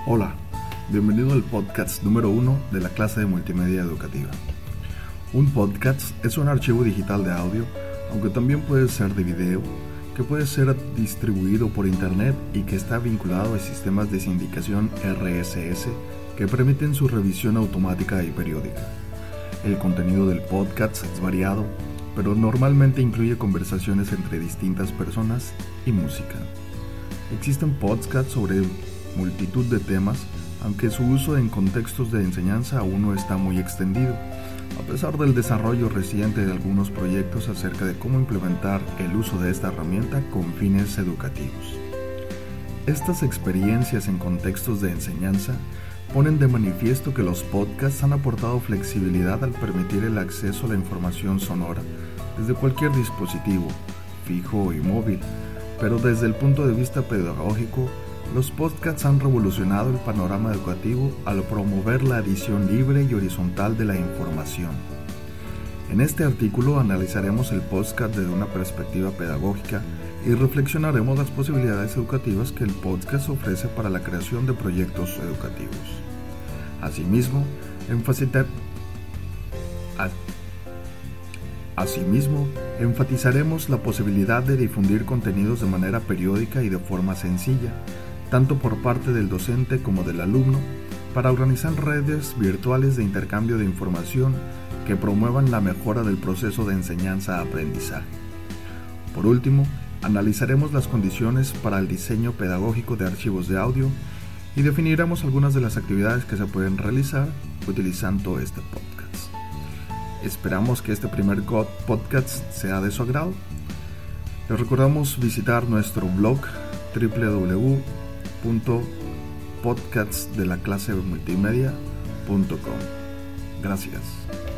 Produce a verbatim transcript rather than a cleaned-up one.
Hola, bienvenido al podcast número uno de la clase de multimedia educativa. Un podcast es un archivo digital de audio, aunque también puede ser de video, que puede ser distribuido por internet y que está vinculado a sistemas de sindicación R S S que permiten su revisión automática y periódica. El contenido del podcast es variado, pero normalmente incluye conversaciones entre distintas personas y música. Existen podcasts sobre multitud de temas, aunque su uso en contextos de enseñanza aún no está muy extendido, a pesar del desarrollo reciente de algunos proyectos acerca de cómo implementar el uso de esta herramienta con fines educativos. Estas experiencias en contextos de enseñanza ponen de manifiesto que los podcasts han aportado flexibilidad al permitir el acceso a la información sonora desde cualquier dispositivo, fijo y móvil, pero desde el punto de vista pedagógico, los podcasts han revolucionado el panorama educativo al promover la adición libre y horizontal de la información. En este artículo analizaremos el podcast desde una perspectiva pedagógica y reflexionaremos las posibilidades educativas que el podcast ofrece para la creación de proyectos educativos. Asimismo, enfatizar... Asimismo, enfatizaremos la posibilidad de difundir contenidos de manera periódica y de forma sencilla, tanto por parte del docente como del alumno, para organizar redes virtuales de intercambio de información que promuevan la mejora del proceso de enseñanza-aprendizaje. Por último, analizaremos las condiciones para el diseño pedagógico de archivos de audio y definiremos algunas de las actividades que se pueden realizar utilizando este podcast. Esperamos que este primer podcast sea de su agrado. Les recordamos visitar nuestro blog doble u doble u doble u punto podcasts de la clase multimedia punto com. Gracias.